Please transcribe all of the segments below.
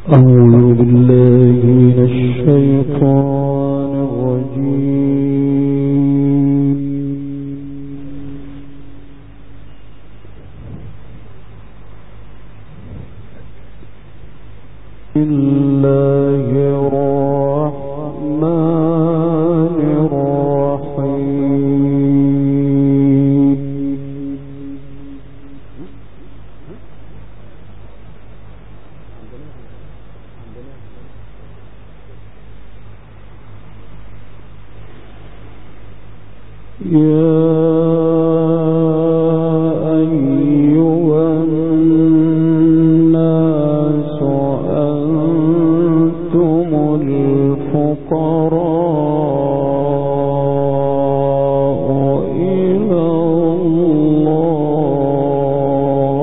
أعوذ بالله من الشيطان الرجيم. بسم الله الرحمن الرحيم. يا أيها الناس أنتم الفقراء إلى الله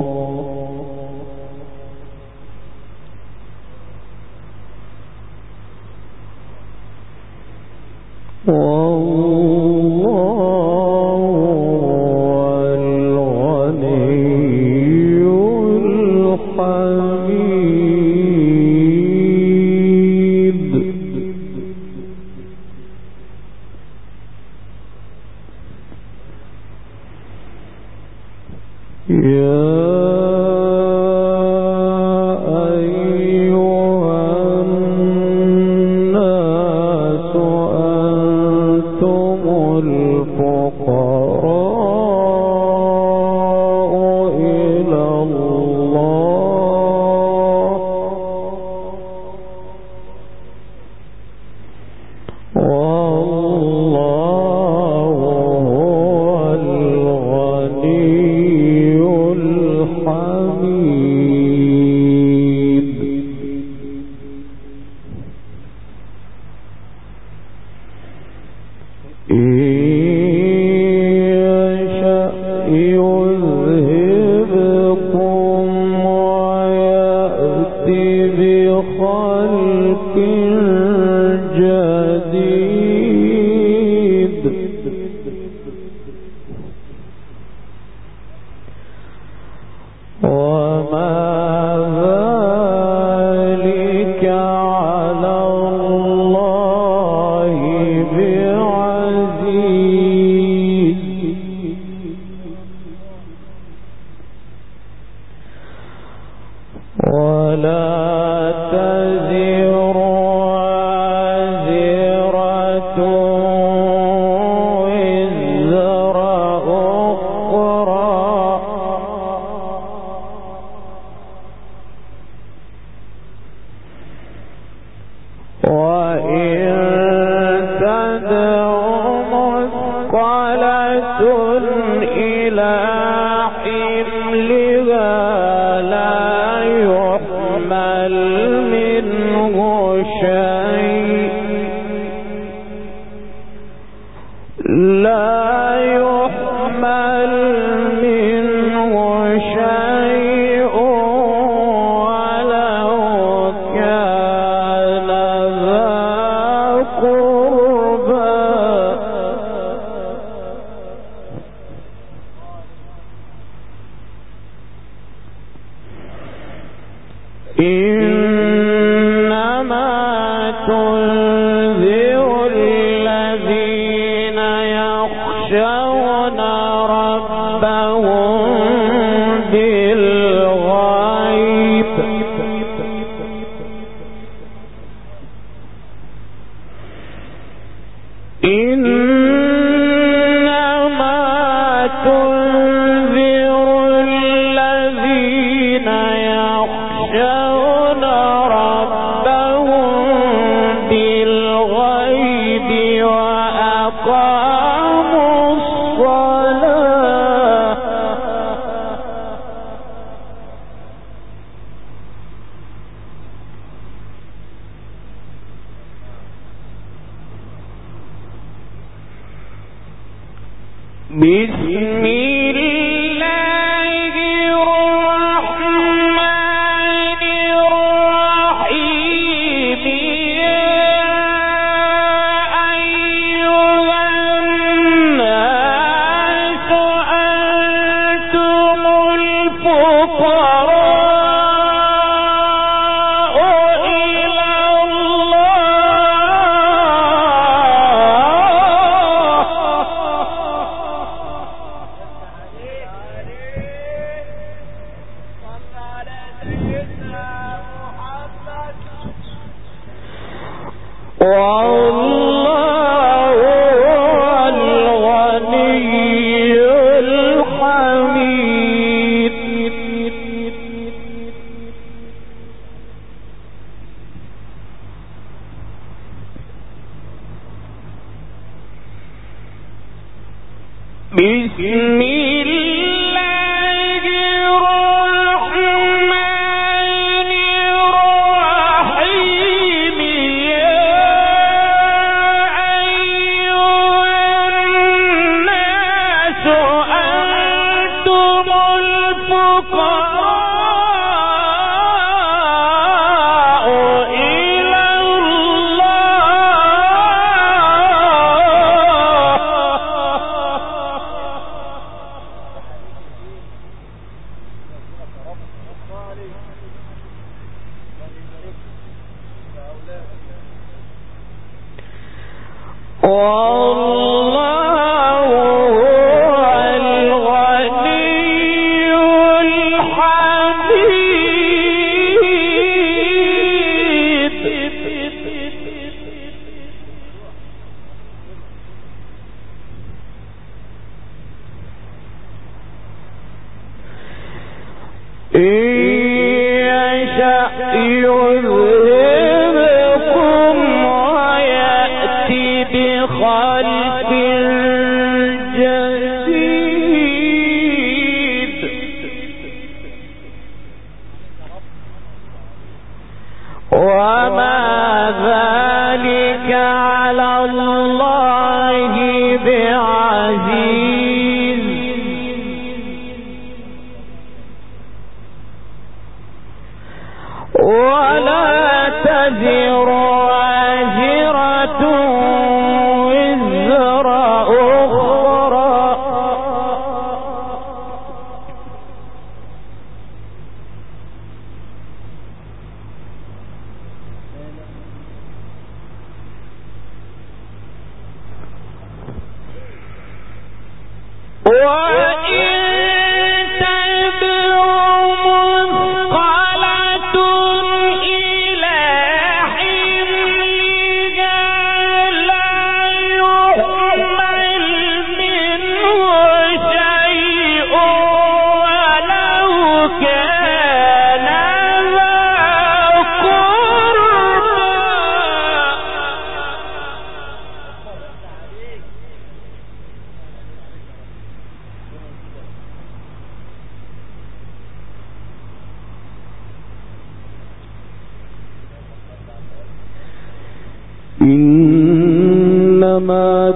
إنما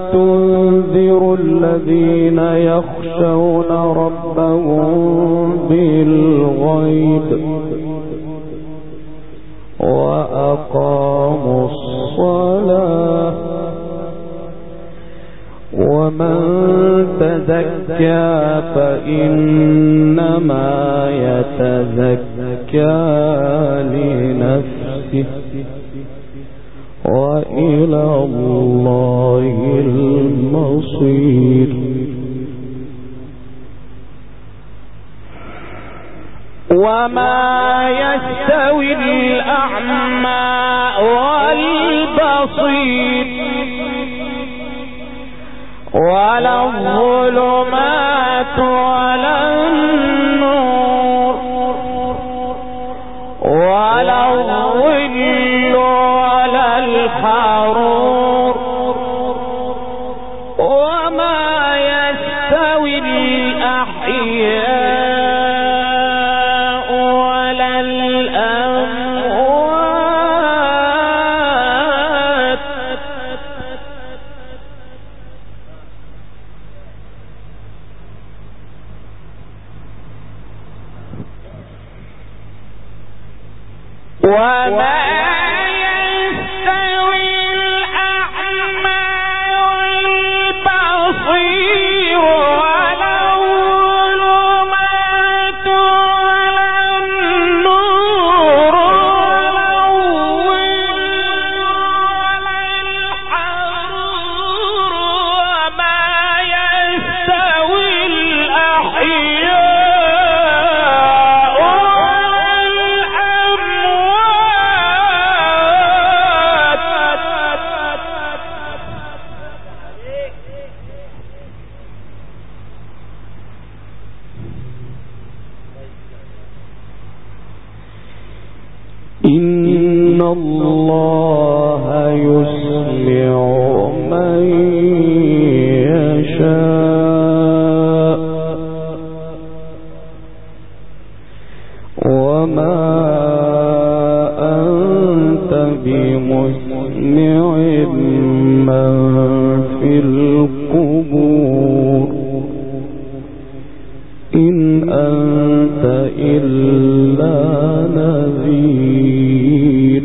تنذر الذين يخشون ربهم بالغيب وأقاموا الصلاة ومن تزكى فإنما يتزكى لنفسه وإلى الله المصير. وما يستوي الأعمى والبصير ولا الظلمات ولا النور ولا الظل ولا الحرور وما يستوي الأحياء ولا الأموات وما إن الله يسمع من يشاء وما أنت بمسمع من في القبور إن أنت إلا نذير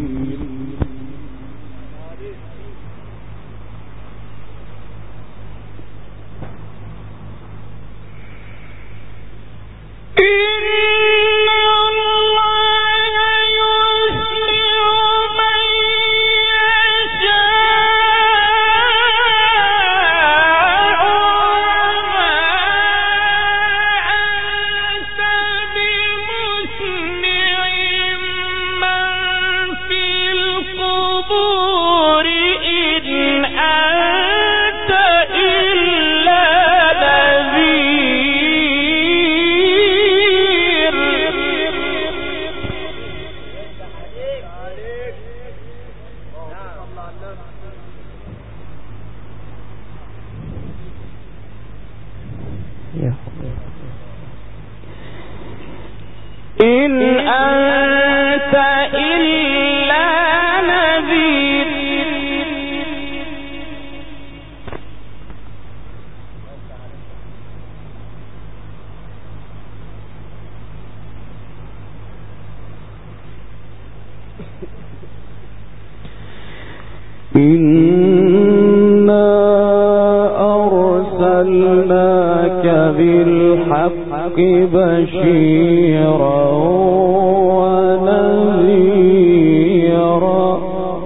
إن أنت إلا نذير إنا أرسلناك بالحق بشيرا ونذيرا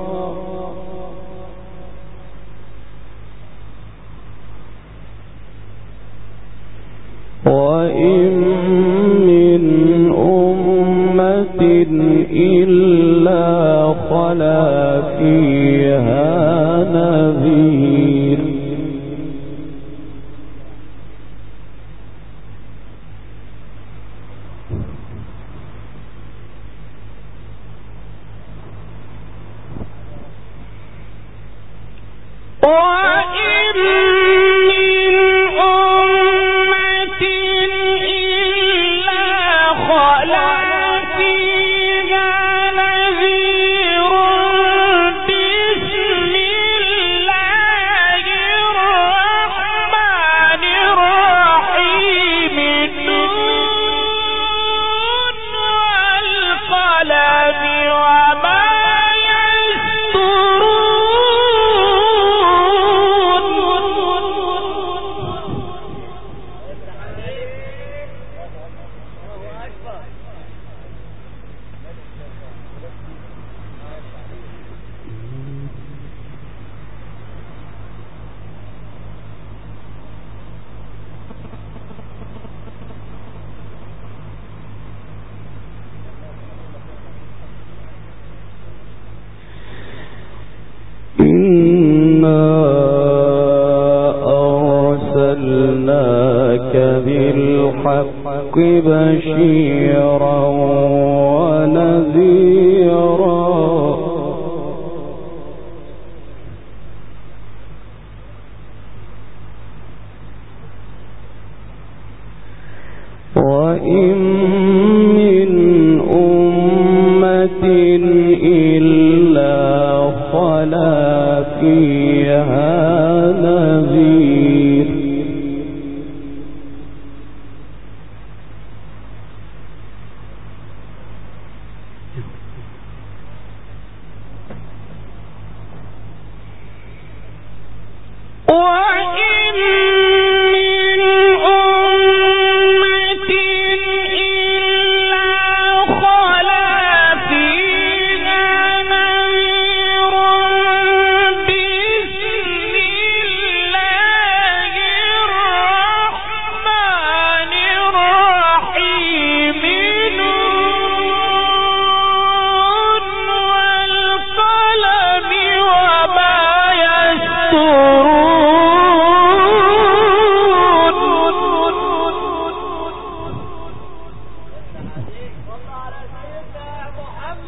وإن من أمة إلا خلا فيها نذير إنا أرسلناك بالحق بشيرا ونذيرا وإن من أمة إلا خلا فيها نذير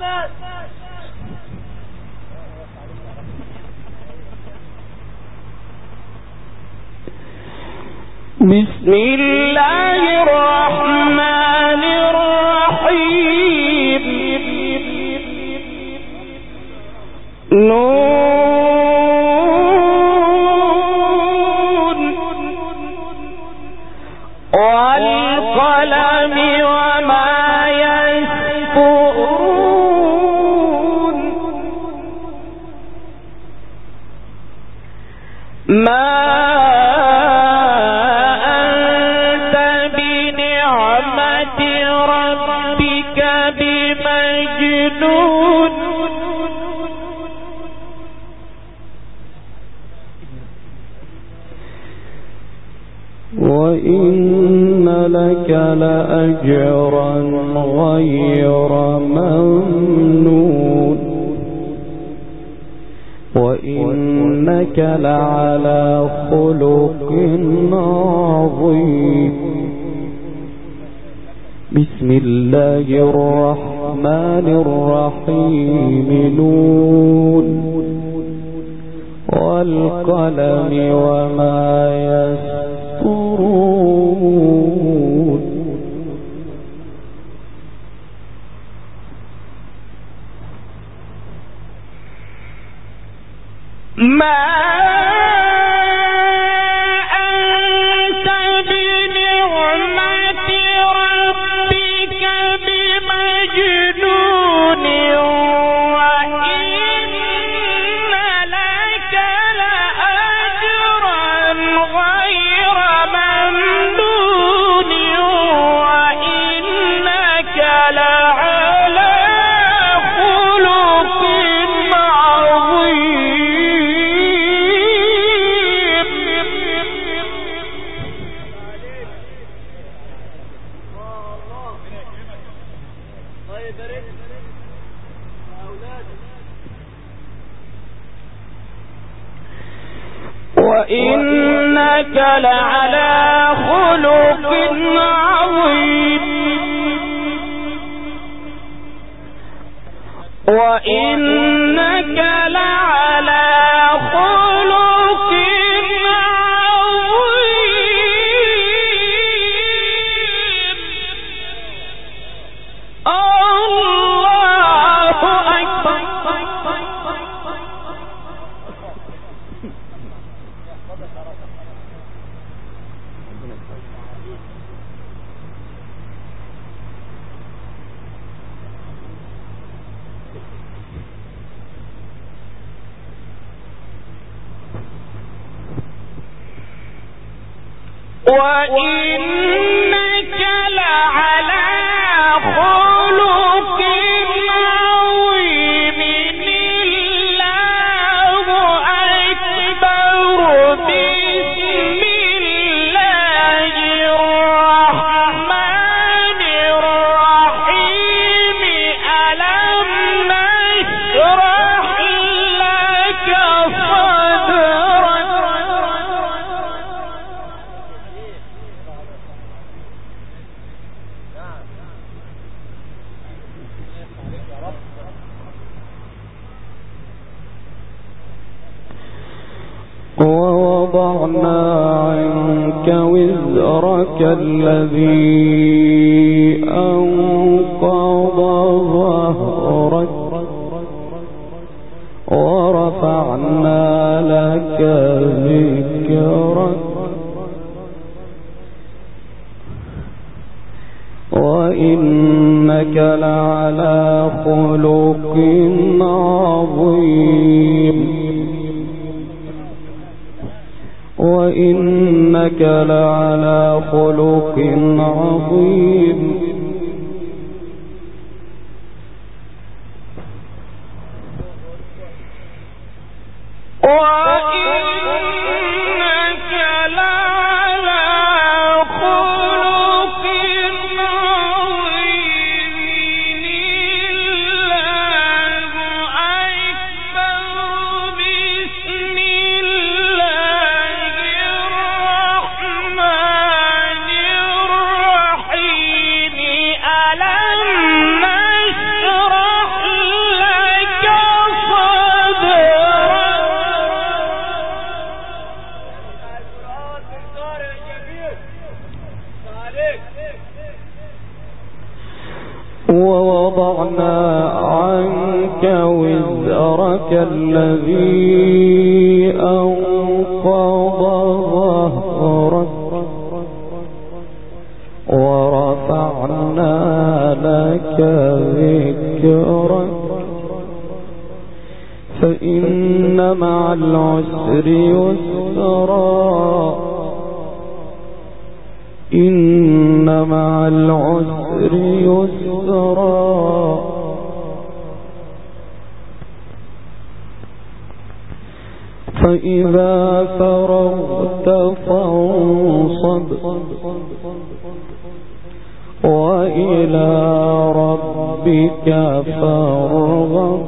بسم الله الرحمن الرحيم نون والقلم وما يسطرون ما وإن لك لأجرا غير ممنون وإنك لعلى خلق عظيم بسم الله الرحمن الرحيم نون والقلم وما يسطرون ما أنت بنعمة ربك بمجنون وإن لك لأجرا غير ممنون وإنك لعلى خلق عظيم وإنك لعلى خلق عظيم وإنك لعلى خلق عظيم الله أكبر وإنك لعلى خلق عظيم الله أكبر بسم الله الرحمن الرحيم ألم نشرح لك صدرك ووضعنا عنك وزرك الذي أنقض ظهرك ورفعنا لك ذكرك وإنك لعلى خلق عظيم وإنك لعلى خلق عظيم وإنك لعلى خلق عظيم الله أكبر بسم الله الرحمن الرحيم ووضعنا عنك وزرك الذي أنقض ظهرك ورفعنا لك ذكرك فإن مع العسر يسرا إن مع العسر يسرا فإذا فرغت فانصب وإلى ربك فارغب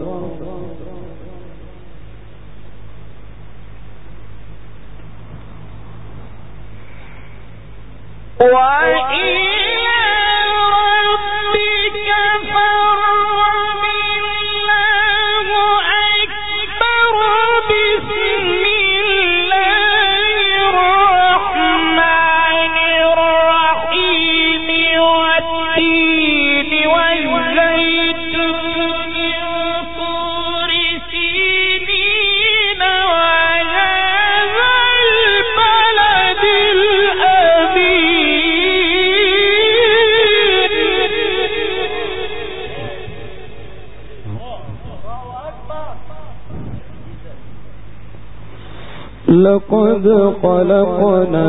لقد خلقنا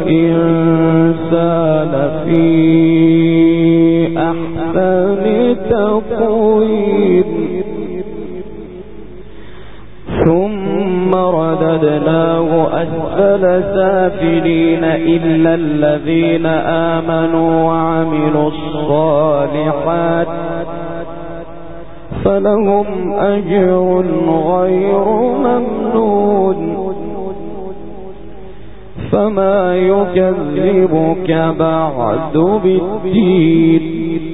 الإنسان في أحسن تقويم ثم رددناه أسفل سافلين إلا الذين آمنوا وعملوا الصالحات فلهم أجر غير ممنون فما يكذبك بعد بالدين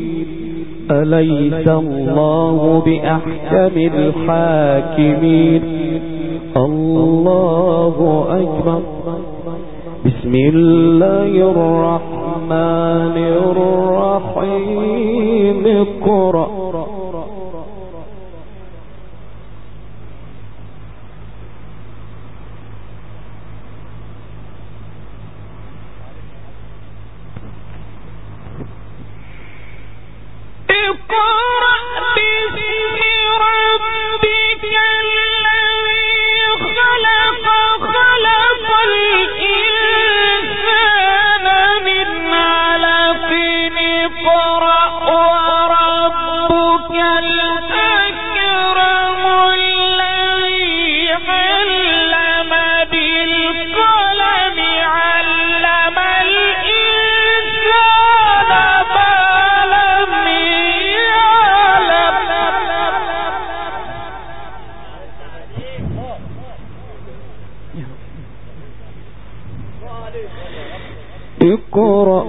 أليس الله بأحكم الحاكمين الله أكبر بسم الله الرحمن الرحيم اقرأ اقرأ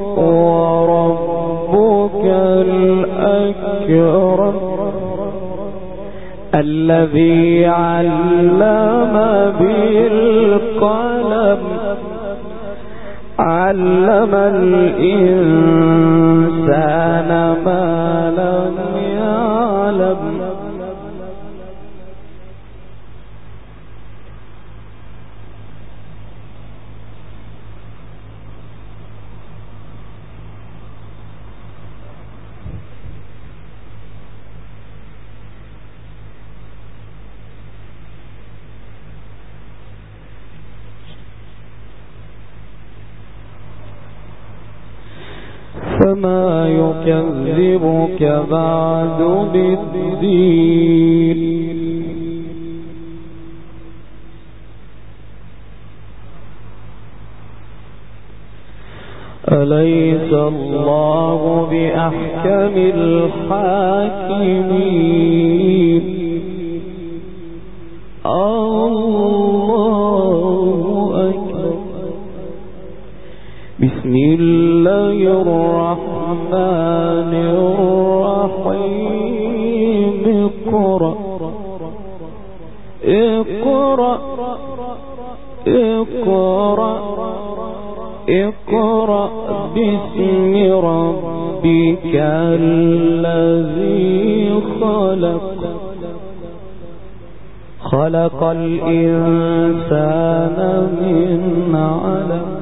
وربك الأكرم الذي علم بالقلم علم الإنسان ما لم يعلم فما يكذبك بعد بالدين أليس الله بأحكم الحاكمين الله أكبر بسم الله الرحمن الرحيم اقرأ اقرأ اقرأ اقرأ باسم ربك الذي الذي خلق الإنسان من علق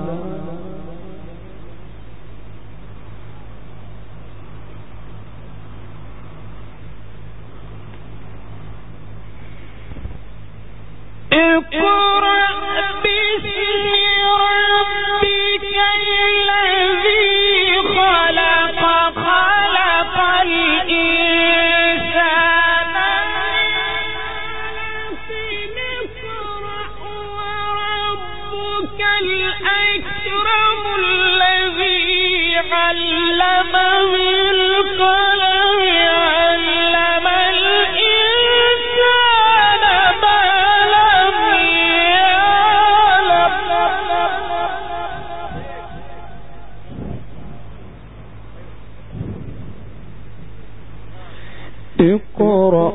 اقرأ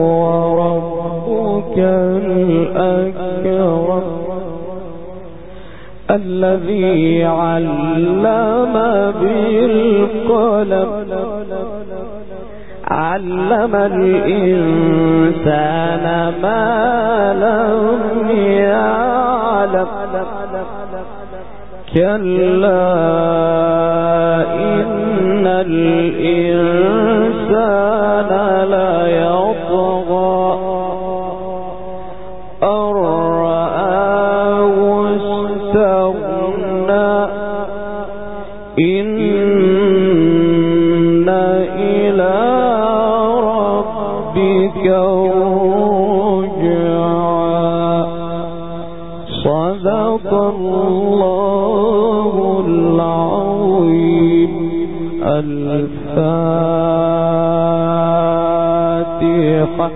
وربك الأكرم الذي علم بالقلم علم الإنسان ما لم يعلم كلا إن الإنسان لا يطغى أن رآه استغنى إن إلى ربك رجعا صدق الله العظيم. الفاتحة.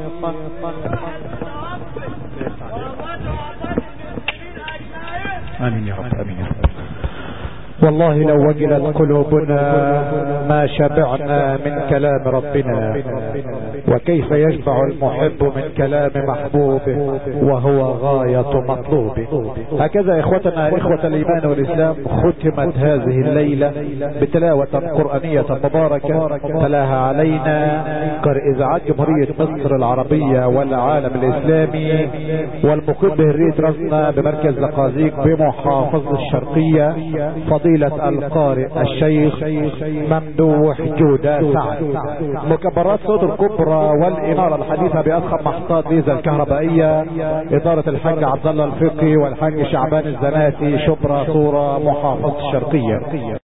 آمين يا رب. آمين يا رب. والله لو وجلت قلوبنا ما شبعنا من كلام ربنا، وكيف يشبع المحب من كلام محبوبه وهو غاية مطلوبه. هكذا إخوتنا إخوة الإيمان والإسلام ختمت هذه الليلة بتلاوة قرآنية مباركة تلاها علينا قارئ إذاعات جمهورية مصر العربية والعالم الإسلامي والمقيم بهرية رزنا بمركز لقازيق بمحافظة الشرقية فضيلة القارئ الشيخ ممدوح جودة سعد. مكبرات صوت الكبرى والإنارة الحديثة بأضخم محطات فيزا الكهربائية إدارة الحاج عبد الله الفقي والحاج شعبان الزناتي شبرا صورة محافظة الشرقية.